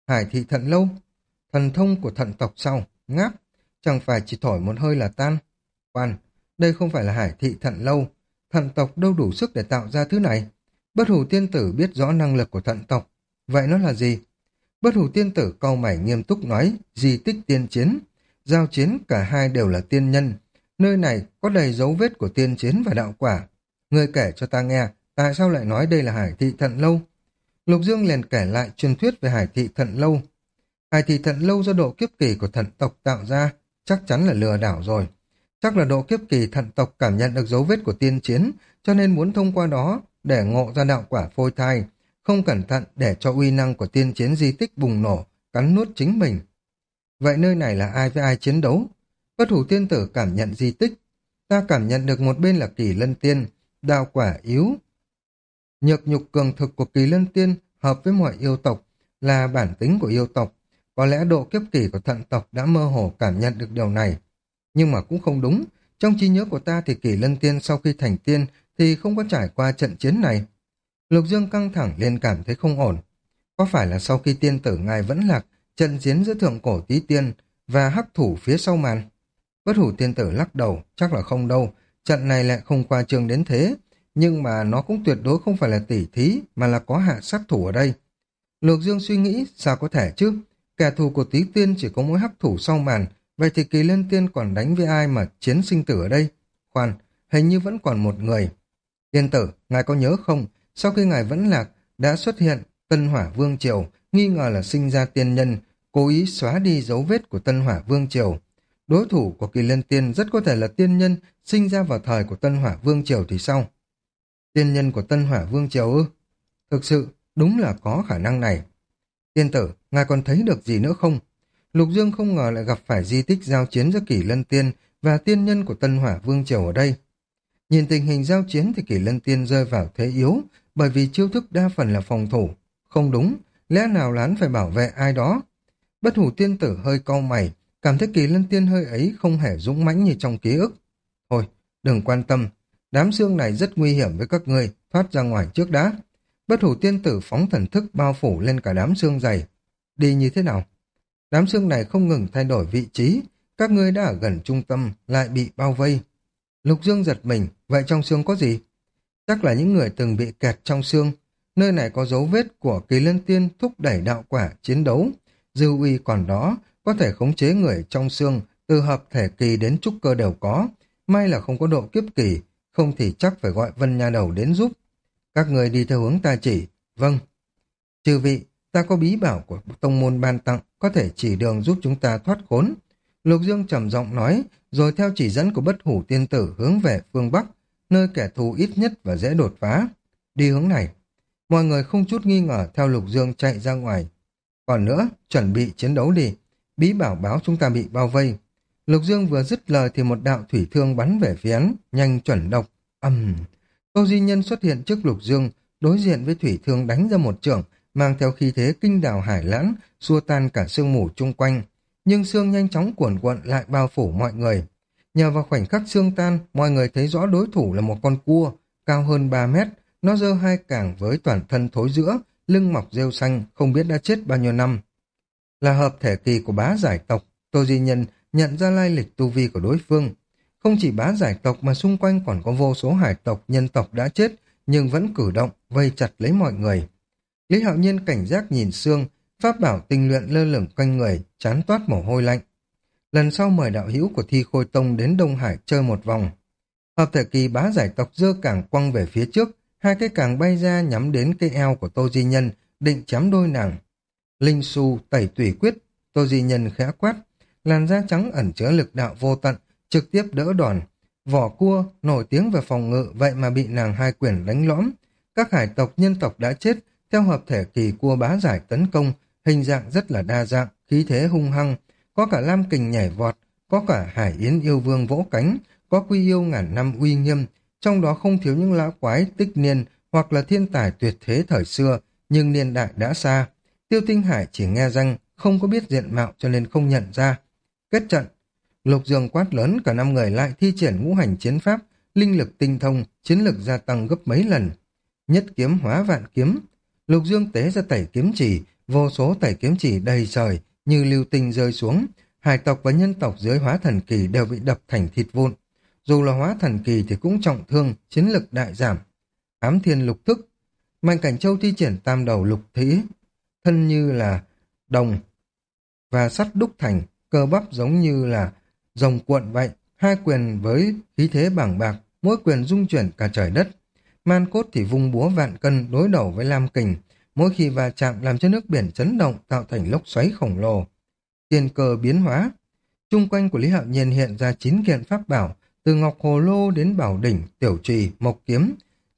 Hải thị thận lâu, thần thông của thận tộc sau, ngáp, chẳng phải chỉ thổi một hơi là tan. Khoan, đây không phải là hải thị thận lâu, thận tộc đâu đủ sức để tạo ra thứ này. Bất hủ tiên tử biết rõ năng lực của thận tộc, vậy nó là gì? Bất hủ tiên tử cau mày nghiêm túc nói, di tích tiên chiến. Giao chiến cả hai đều là tiên nhân, nơi này có đầy dấu vết của tiên chiến và đạo quả. Ngươi kể cho ta nghe, tại sao lại nói đây là hải thị thận lâu? Lục Dương liền kể lại truyền thuyết về hải thị thận lâu. Hải thị thận lâu do độ kiếp kỳ của thận tộc tạo ra, chắc chắn là lừa đảo rồi. Chắc là độ kiếp kỳ thận tộc cảm nhận được dấu vết của tiên chiến, cho nên muốn thông qua đó để ngộ ra đạo quả phôi thai, không cẩn thận để cho uy năng của tiên chiến di tích bùng nổ, cắn nuốt chính mình. Vậy nơi này là ai với ai chiến đấu? Bất hủ tiên tử cảm nhận di tích. Ta cảm nhận được một bên là kỳ lân tiên, đạo quả yếu. Nhược nhục cường thực của kỳ lân tiên hợp với mọi yêu tộc, là bản tính của yêu tộc. Có lẽ độ kiếp kỳ của thận tộc đã mơ hồ cảm nhận được điều này. Nhưng mà cũng không đúng. Trong trí nhớ của ta thì kỳ lân tiên sau khi thành tiên thì không có trải qua trận chiến này. Lục Dương căng thẳng liền cảm thấy không ổn. Có phải là sau khi tiên tử ngài vẫn lạc, trận chiến giữa thượng cổ tí tiên và hắc thủ phía sau màn? Bất hủ tiên tử lắc đầu, chắc là không đâu. Trận này lại không qua trương đến thế. Nhưng mà nó cũng tuyệt đối không phải là tỉ thí, mà là có hạ sát thủ ở đây. Lục Dương suy nghĩ, sao có thể chứ? Kẻ thù của tí tiên chỉ có mỗi hắc thủ sau màn, vậy thì kỳ lân tiên còn đánh với ai mà chiến sinh tử ở đây? Khoan, hình như vẫn còn một người. Tiên tử, ngài có nhớ không? Sau khi ngài vẫn lạc, đã xuất hiện Tân Hỏa Vương Triều, nghi ngờ là sinh ra tiên nhân, cố ý xóa đi dấu vết của Tân Hỏa Vương Triều. Đối thủ của kỳ lân tiên rất có thể là tiên nhân sinh ra vào thời của Tân Hỏa Vương Triều thì sao? Tiên nhân của Tân Hỏa Vương Triều ư? Thực sự, đúng là có khả năng này. Tiên tử, ngài còn thấy được gì nữa không? Lục Dương không ngờ lại gặp phải di tích giao chiến giữa Kỷ Lân Tiên và tiên nhân của Tân Hỏa Vương Triều ở đây. Nhìn tình hình giao chiến thì Kỷ Lân Tiên rơi vào thế yếu, bởi vì chiêu thức đa phần là phòng thủ. Không đúng, lẽ nào lán phải bảo vệ ai đó? Bất hủ tiên tử hơi cau mày, cảm thấy Kỷ Lân Tiên hơi ấy không hề dũng mãnh như trong ký ức. Thôi, đừng quan tâm, đám xương này rất nguy hiểm với các ngươi, thoát ra ngoài trước đã. Bất hủ tiên tử phóng thần thức bao phủ lên cả đám xương dày. Đi như thế nào? Đám xương này không ngừng thay đổi vị trí, các ngươi đã ở gần trung tâm, lại bị bao vây. Lục Dương giật mình, vậy trong xương có gì? Chắc là những người từng bị kẹt trong xương. Nơi này có dấu vết của Kỳ Lân Tiên thúc đẩy đạo quả chiến đấu. Dư uy còn đó, có thể khống chế người trong xương, từ hợp thể kỳ đến trúc cơ đều có. May là không có độ kiếp kỳ, không thì chắc phải gọi Vân Nha Đầu đến giúp. Các người đi theo hướng ta chỉ. Vâng. Chư vị, ta có bí bảo của tông môn ban tặng, có thể chỉ đường giúp chúng ta thoát khốn. Lục Dương trầm giọng nói, rồi theo chỉ dẫn của bất hủ tiên tử hướng về phương Bắc, nơi kẻ thù ít nhất và dễ đột phá. Đi hướng này. Mọi người không chút nghi ngờ theo Lục Dương chạy ra ngoài. Còn nữa, chuẩn bị chiến đấu đi. Bí bảo báo chúng ta bị bao vây. Lục Dương vừa dứt lời thì một đạo thủy thương bắn về phía hắn, nhanh chuẩn độc. Tô Di Nhân xuất hiện trước Lục Dương, đối diện với thủy thương đánh ra một chưởng, mang theo khí thế kinh đào hải lãng, xua tan cả sương mù chung quanh. Nhưng sương nhanh chóng cuồn cuộn lại bao phủ mọi người. Nhờ vào khoảnh khắc sương tan, mọi người thấy rõ đối thủ là một con cua, cao hơn 3 mét. Nó giơ hai cẳng với toàn thân thối rữa, lưng mọc rêu xanh, không biết đã chết bao nhiêu năm. Là hợp thể kỳ của bá giải tộc, Tô Di Nhân nhận ra lai lịch tu vi của đối phương. Không chỉ bá giải tộc mà xung quanh còn có vô số hải tộc, nhân tộc đã chết, nhưng vẫn cử động, vây chặt lấy mọi người. Lý Hạo Nhiên cảnh giác nhìn Sương, pháp bảo tinh luyện lơ lửng quanh người, chán toát mồ hôi lạnh. Lần sau mời đạo hữu của Thi Khôi Tông đến Đông Hải chơi một vòng. Hợp thể kỳ bá giải tộc giơ cảng quăng về phía trước, hai cái cảng bay ra nhắm đến cái eo của Tô Di Nhân, định chém đôi nàng. Linh Su tẩy tủy quyết, Tô Di Nhân khẽ quát, làn da trắng ẩn chứa lực đạo vô tận, trực tiếp đỡ đòn. Vỏ cua nổi tiếng về phòng ngự, vậy mà bị nàng hai quyền đánh lõm. Các hải tộc nhân tộc đã chết, theo hợp thể kỳ cua bá giải tấn công, hình dạng rất là đa dạng, khí thế hung hăng, có cả lam kình nhảy vọt, có cả hải yến yêu vương vỗ cánh, có quy yêu ngàn năm uy nghiêm, trong đó không thiếu những lão quái tích niên hoặc là thiên tài tuyệt thế thời xưa, nhưng niên đại đã xa. Tiêu Tinh Hải chỉ nghe danh, không có biết diện mạo cho nên không nhận ra. Kết trận, Lục Dương quát lớn, cả 5 người lại thi triển ngũ hành chiến pháp, linh lực tinh thông, chiến lực gia tăng gấp mấy lần. Nhất kiếm hóa vạn kiếm, Lục Dương tế ra tẩy kiếm chỉ, vô số tẩy kiếm chỉ đầy trời như lưu tinh rơi xuống, hải tộc và nhân tộc dưới hóa thần kỳ đều bị đập thành thịt vụn. Dù là hóa thần kỳ thì cũng trọng thương, chiến lực đại giảm. Ám thiên lục thức, Mạnh Cảnh Châu thi triển tam đầu lục thí, thân như là đồng và sắt đúc thành, cơ bắp giống như là rồng cuộn vậy, hai quyền với khí thế bảng bạc, mỗi quyền dung chuyển cả trời đất. Man Cốt thì vung búa vạn cân đối đầu với Lam Kình, mỗi khi va chạm làm cho nước biển chấn động tạo thành lốc xoáy khổng lồ. Tiên cơ biến hóa, chung quanh của Lý Hạo Nhiên hiện ra 9 kiện pháp bảo, từ ngọc hồ lô đến bảo đỉnh, tiểu trùy, mộc kiếm.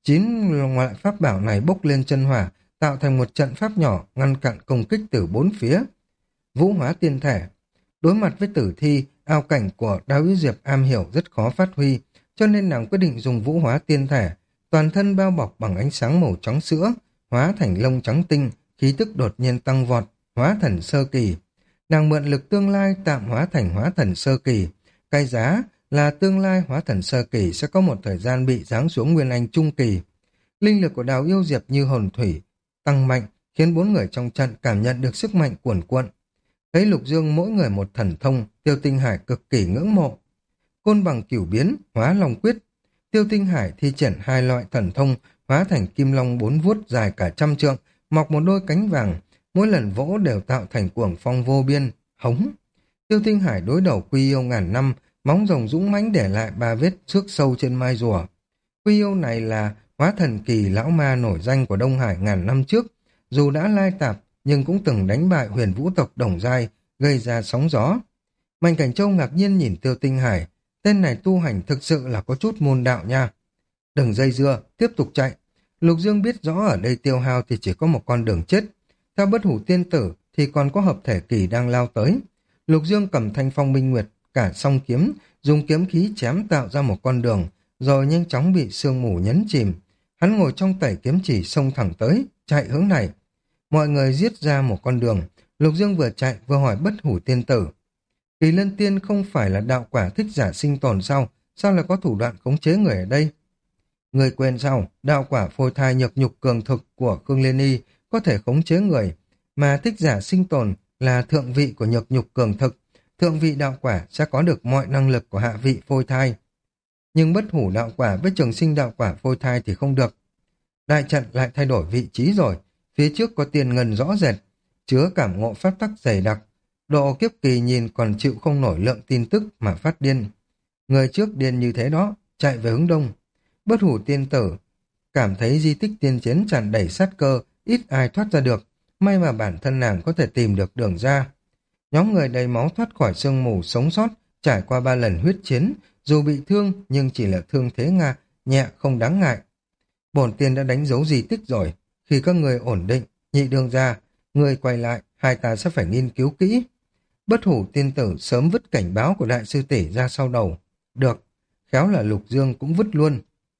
9 loại pháp bảo này bốc lên chân hỏa, tạo thành một trận pháp nhỏ ngăn cản công kích từ bốn phía. Vũ hóa tiên thể, đối mặt với tử thi, ao cảnh của Đào Yêu Diệp am hiểu rất khó phát huy, cho nên nàng quyết định dùng vũ hóa tiên thể, toàn thân bao bọc bằng ánh sáng màu trắng sữa, hóa thành lông trắng tinh, khí tức đột nhiên tăng vọt, hóa thần sơ kỳ. Nàng mượn lực tương lai tạm hóa thành hóa thần sơ kỳ, cái giá là tương lai hóa thần sơ kỳ sẽ có một thời gian bị giáng xuống nguyên anh trung kỳ. Linh lực của Đào Yêu Diệp như hồn thủy tăng mạnh, khiến 4 người trong trận cảm nhận được sức mạnh cuồn cuộn. Thấy Lục Dương mỗi người một thần thông, Tiêu Tinh Hải cực kỳ ngưỡng mộ. Côn bằng cửu biến, hóa long quyết. Tiêu Tinh Hải thi triển 2 loại thần thông, hóa thành kim long 4 vuốt dài cả 100 trượng, mọc một đôi cánh vàng, mỗi lần vỗ đều tạo thành cuồng phong vô biên, hống. Tiêu Tinh Hải đối đầu Quy Yêu ngàn năm, móng rồng dũng mãnh để lại 3 vết xước sâu trên mai rùa. Quy Yêu này là hóa thần kỳ lão ma nổi danh của Đông Hải ngàn năm trước, dù đã lai tạp nhưng cũng từng đánh bại huyền vũ tộc Đồng Giai, gây ra sóng gió. Mạnh Cảnh Châu ngạc nhiên nhìn Tiêu Tinh Hải, tên này tu hành thực sự là có chút môn đạo nha. Đừng dây dưa, tiếp tục chạy. Lục Dương biết rõ ở đây tiêu hao thì chỉ có một con đường chết. Theo Bất Hủ Tiên Tử thì còn có hợp thể kỳ đang lao tới. Lục Dương cầm thanh phong minh nguyệt, cả song kiếm, dùng kiếm khí chém tạo ra một con đường, rồi nhanh chóng bị sương mù nhấn chìm. Hắn ngồi trong tẩy kiếm chỉ xông thẳng tới, chạy hướng này. Mọi người giết ra một con đường, Lục Dương vừa chạy vừa hỏi Bất Hủ Tiên Tử. Kỳ Lân Tiên không phải là đạo quả thích giả sinh tồn sao? Sao lại có thủ đoạn khống chế người ở đây? Người quên sao? Đạo quả phôi thai nhược nhục cường thực của Khương Liên Y có thể khống chế người, mà thích giả sinh tồn là thượng vị của nhược nhục cường thực. Thượng vị đạo quả sẽ có được mọi năng lực của hạ vị phôi thai. Nhưng bất hủ đạo quả với trường sinh đạo quả phôi thai thì không được. Đại trận lại thay đổi vị trí rồi. Phía trước có tiền ngân rõ rệt, chứa cảm ngộ pháp tắc dày đặc. Độ kiếp kỳ nhìn còn chịu không nổi lượng tin tức mà phát điên. Người trước điên như thế đó, chạy về hướng đông. Bất Hủ Tiên Tử cảm thấy di tích tiên chiến tràn đầy sát cơ, ít ai thoát ra được. May mà bản thân nàng có thể tìm được đường ra. Nhóm người đầy máu thoát khỏi sương mù sống sót, trải qua 3 lần huyết chiến, dù bị thương nhưng chỉ là thương thế nhẹ không đáng ngại. Bổn tiên đã đánh dấu di tích rồi, khi các người ổn định, nhị đường ra, người quay lại, hai ta sẽ phải nghiên cứu kỹ. Bất Hủ Tiên Tử sớm vứt cảnh báo của đại sư tỷ ra sau đầu. Được, khéo là Lục Dương cũng vứt luôn.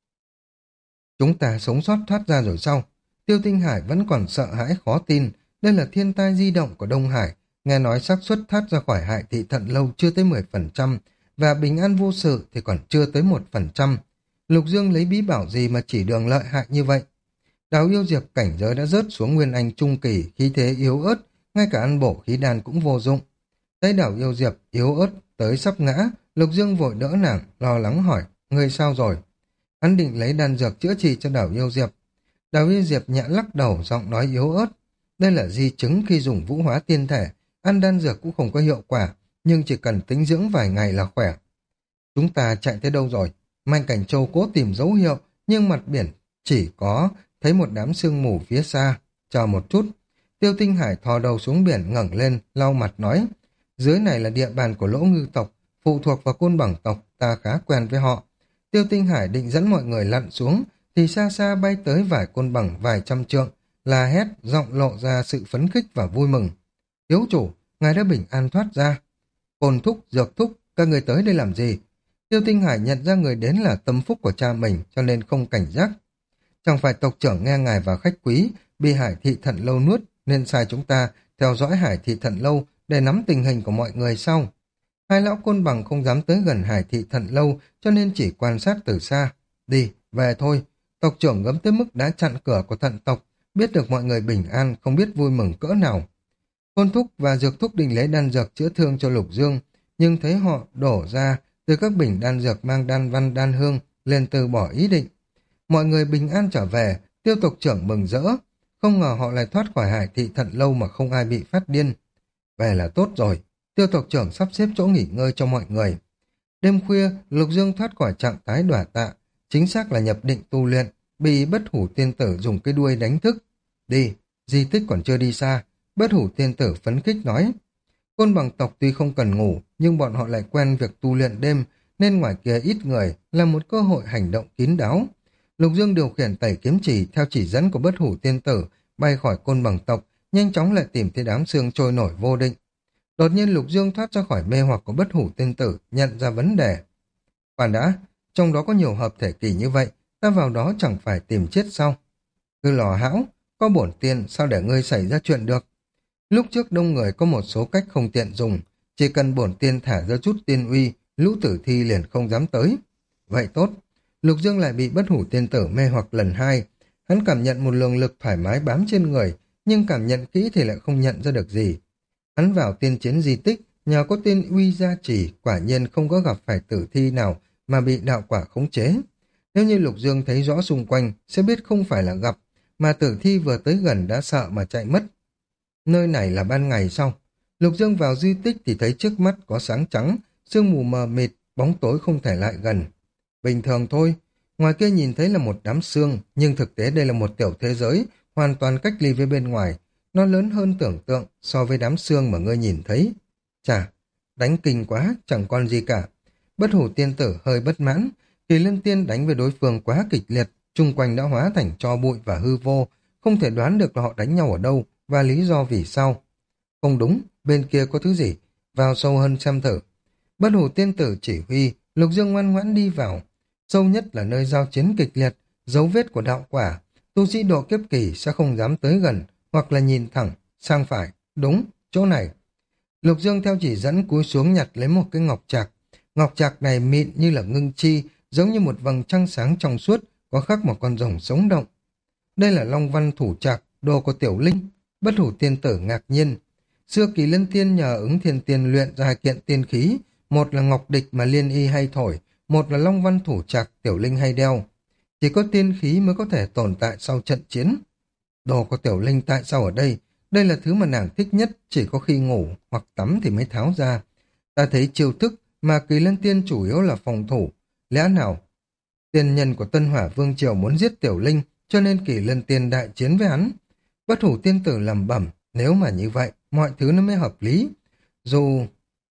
Chúng ta sống sót thoát ra rồi sau. Tiêu Tinh Hải vẫn còn sợ hãi khó tin, đây là thiên tai di động của Đông Hải, nghe nói xác suất thoát ra khỏi Hải Thị Thận Lâu chưa tới 10%, và bình an vô sự thì còn chưa tới 1%. Lục Dương lấy bí bảo gì mà chỉ đường lợi hại như vậy? Đào Yêu Diệp cảnh giới đã rớt xuống nguyên anh trung kỳ, khí thế yếu ớt, ngay cả ăn bổ khí đan cũng vô dụng. Thấy Đào Yêu Diệp yếu ớt tới sắp ngã, Lục Dương vội đỡ nàng, lo lắng hỏi, ngươi sao rồi? Hắn định lấy đan dược chữa trị cho Đào Yêu Diệp. Đào Yêu Diệp nhẹ lắc đầu, giọng nói yếu ớt. Đây là di chứng khi dùng vũ hóa tiên thể, ăn đan dược cũng không có hiệu quả, nhưng chỉ cần tĩnh dưỡng vài ngày là khỏe. Chúng ta chạy tới đâu rồi? Mạnh Cảnh Châu cố tìm dấu hiệu, nhưng mặt biển chỉ có thấy một đám sương mù phía xa. Chờ một chút. Tiêu Tinh Hải thò đầu xuống biển ngẩng lên, lau mặt nói. Dưới này là địa bàn của Lỗ Ngư tộc, phụ thuộc vào Côn Bằng tộc, ta khá quen với họ. Tiêu Tinh Hải định dẫn mọi người lặn xuống, thì xa xa bay tới vài côn bằng vài trăm trượng, là hét, giọng lộ ra sự phấn khích và vui mừng. Thiếu chủ, ngài đã bình an thoát ra. Côn thúc, dược thúc, các người tới đây làm gì? Tiêu Tinh Hải nhận ra người đến là tâm phúc của cha mình, cho nên không cảnh giác. Chẳng phải tộc trưởng nghe ngài vào khách quý, bị Hải Thị Thận Lâu nuốt, nên sai chúng ta theo dõi Hải Thị Thận Lâu để nắm tình hình của mọi người sau. Hai lão côn bằng không dám tới gần Hải Thị Thận Lâu, cho nên chỉ quan sát từ xa. Đi, về thôi. Tộc trưởng gấm tới mức đã chặn cửa của thận tộc, biết được mọi người bình an, không biết vui mừng cỡ nào. Côn Thúc và Dược Thúc định lấy đan dược chữa thương cho Lục Dương, nhưng thấy họ đổ ra từ các bình đan dược mang đan văn đan hương, liền từ bỏ ý định. Mọi người bình an trở về, Tiêu tộc trưởng mừng rỡ, không ngờ họ lại thoát khỏi Hải Thị Thận Lâu mà không ai bị phát điên. Về là tốt rồi, Tiêu tộc trưởng sắp xếp chỗ nghỉ ngơi cho mọi người. Đêm khuya, Lục Dương thoát khỏi trạng thái đọa tạ, chính xác là nhập định tu luyện, bị Bất Hủ Tiên Tử dùng cái đuôi đánh thức. Đi, di tích còn chưa đi xa, Bất Hủ Tiên Tử phấn khích nói. Côn Bằng tộc tuy không cần ngủ, nhưng bọn họ lại quen việc tu luyện đêm, nên ngoài kia ít người là một cơ hội hành động kín đáo. Lục Dương điều khiển tẩy kiếm chỉ theo chỉ dẫn của Bất Hủ Tiên Tử, bay khỏi Côn Bằng tộc, nhanh chóng lại tìm thấy đám xương trôi nổi vô định. Đột nhiên Lục Dương thoát ra khỏi mê hoặc của Bất Hủ Tiên Tử, nhận ra vấn đề. Khoan đã, trong đó có nhiều hợp thể kỳ như vậy, ta vào đó chẳng phải tìm chết sao? Cứ lò hão, có bổn tiên sao để ngươi xảy ra chuyện được? Lúc trước đông người có một số cách không tiện dùng, chỉ cần bổn tiên thả ra chút tiên uy, lũ tử thi liền không dám tới. Vậy tốt, Lục Dương lại bị Bất Hủ Tiên Tử mê hoặc lần hai. Hắn cảm nhận một luồng lực thoải mái bám trên người, nhưng cảm nhận kỹ thì lại không nhận ra được gì. Hắn vào tiên chiến di tích, nhờ có tiên uy gia trì, quả nhiên không có gặp phải tử thi nào mà bị đạo quả khống chế. Nếu như Lục Dương thấy rõ xung quanh, sẽ biết không phải là gặp, mà tử thi vừa tới gần đã sợ mà chạy mất. Nơi này là ban ngày sao? Lục Dương vào di tích thì thấy trước mắt có sáng trắng, sương mù mờ mịt, bóng tối không thể lại gần. Bình thường thôi, ngoài kia nhìn thấy là một đám sương, nhưng thực tế đây là một tiểu thế giới, hoàn toàn cách ly với bên ngoài. Nó lớn hơn tưởng tượng so với đám sương mà ngươi nhìn thấy. Chà, đánh kinh quá, chẳng còn gì cả. Bất Hủ Tiên Tử hơi bất mãn, Kỳ Lân Tiên đánh với đối phương quá kịch liệt, chung quanh đã hóa thành tro bụi và hư vô, không thể đoán được là họ đánh nhau ở đâu và lý do vì sao. Không đúng, bên kia có thứ gì, vào sâu hơn xem thử. Bất Hủ Tiên Tử chỉ huy, Lục Dương ngoan ngoãn đi vào. Sâu nhất là nơi giao chiến kịch liệt, dấu vết của đạo quả, tu sĩ độ kiếp kỳ sẽ không dám tới gần, hoặc là nhìn thẳng, sang phải, đúng, chỗ này. Lục Dương theo chỉ dẫn cúi xuống nhặt lấy một cái ngọc trạc. Ngọc trạc này mịn như là ngưng chi, giống như một vầng trăng sáng trong suốt, có khắc một con rồng sống động. Đây là Long Văn Thủ Trạc, đồ của Tiểu Linh. Bất Hủ Tiên Tử ngạc nhiên. Xưa Kỳ Lân Tiên nhờ ứng thiên tiên luyện ra hai kiện tiên khí, một là ngọc địch mà Liên Y hay thổi, một là Long Văn Thủ Trạc Tiểu Linh hay đeo. Chỉ có tiên khí mới có thể tồn tại sau trận chiến. Đồ của Tiểu Linh tại sao ở đây? Đây là thứ mà nàng thích nhất, chỉ có khi ngủ hoặc tắm thì mới tháo ra. Ta thấy chiêu thức mà Kỳ Lân Tiên chủ yếu là phòng thủ. Lẽ nào tiên nhân của Tân Hỏa Vương Triều muốn giết Tiểu Linh, cho nên Kỳ Lân Tiên đại chiến với hắn? Bất Hủ Tiên Tử lẩm bẩm, nếu mà như vậy, mọi thứ nó mới hợp lý. Dù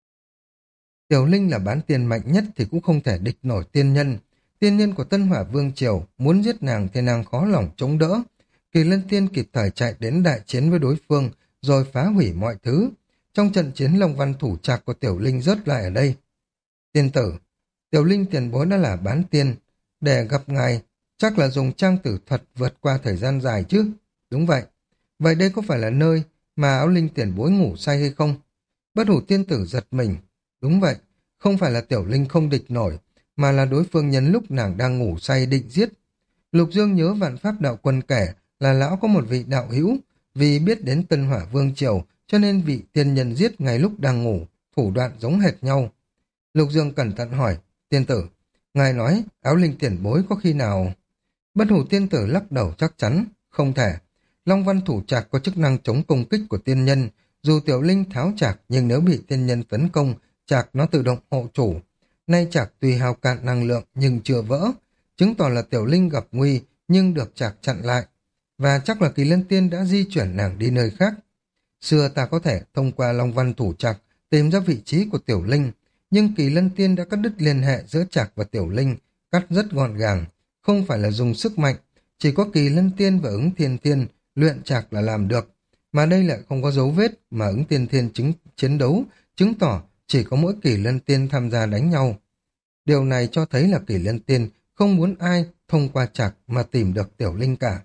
Tiểu Linh là bán tiên mạnh nhất thì cũng không thể địch nổi tiên nhân. Tiên nhân của Tân Hỏa Vương Triều muốn giết nàng thì nàng khó lòng chống đỡ. Kỳ Lân Tiên kịp thời chạy đến đại chiến với đối phương, rồi phá hủy mọi thứ. Trong trận chiến Long Văn Thủ Trạc của Tiểu Linh rớt lại ở đây. Tiên tử, Tiểu Linh tiền bối đã là bán tiên. Để gặp ngài, chắc là dùng trang tử thuật vượt qua thời gian dài chứ. Đúng vậy. Vậy đây có phải là nơi mà áo linh tiền bối ngủ say hay không? Bất Hủ Tiên Tử giật mình. Đúng vậy, không phải là Tiểu Linh không địch nổi, mà là đối phương nhân lúc nàng đang ngủ say định giết. Lục Dương nhớ Vạn Pháp Đạo Quân kể là lão có một vị đạo hữu, vì biết đến Tân Hỏa Vương Triều, cho nên vị tiên nhân giết ngay lúc đang ngủ, thủ đoạn giống hệt nhau. Lục Dương cẩn thận hỏi, tiên tử, ngài nói áo linh tiền bối có khi nào... Bất Hủ Tiên Tử lắc đầu chắc chắn, không thể. Long Văn Thủ Trạc có chức năng chống công kích của tiên nhân, dù Tiểu Linh tháo trạc nhưng nếu bị tiên nhân tấn công, trạc nó tự động hộ chủ. Nay trạc tuy hao cạn năng lượng nhưng chưa vỡ, chứng tỏ là Tiểu Linh gặp nguy nhưng được trạc chặn lại. Và chắc là Kỳ Lân Tiên đã di chuyển nàng đi nơi khác. Xưa ta có thể thông qua Long Văn Thủ Trạc tìm ra vị trí của Tiểu Linh, nhưng Kỳ Lân Tiên đã cắt đứt liên hệ giữa Trạc và Tiểu Linh, cắt rất gọn gàng, không phải là dùng sức mạnh, chỉ có Kỳ Lân Tiên và ứng thiên thiên luyện Trạc là làm được, mà đây lại không có dấu vết mà ứng thiên thiên chiến đấu, chứng tỏ chỉ có mỗi Kỳ Lân Tiên tham gia đánh nhau. Điều này cho thấy là Kỳ Lân Tiên không muốn ai thông qua Trạc mà tìm được Tiểu Linh cả.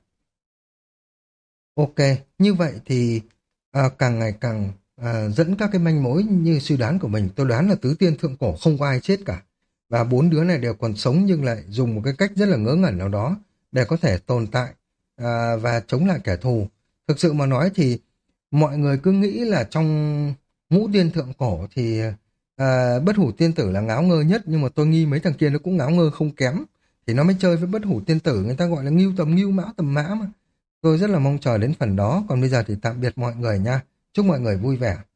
Ok, như vậy thì càng ngày càng dẫn các cái manh mối như suy đoán của mình. Tôi đoán là tứ tiên thượng cổ không có ai chết cả. Và bốn đứa này đều còn sống nhưng lại dùng một cái cách rất là ngớ ngẩn nào đó để có thể tồn tại. và chống lại kẻ thù. Thực sự mà nói thì mọi người cứ nghĩ là trong ngũ tiên thượng cổ thì bất hủ tiên tử là ngáo ngơ nhất, nhưng mà tôi nghi mấy thằng kia nó cũng ngáo ngơ không kém, thì nó mới chơi với bất hủ tiên tử, người ta gọi là ngưu tầm ngưu mão tầm mã mà. Tôi rất là mong chờ đến phần đó, còn bây giờ thì tạm biệt mọi người nha, chúc mọi người vui vẻ.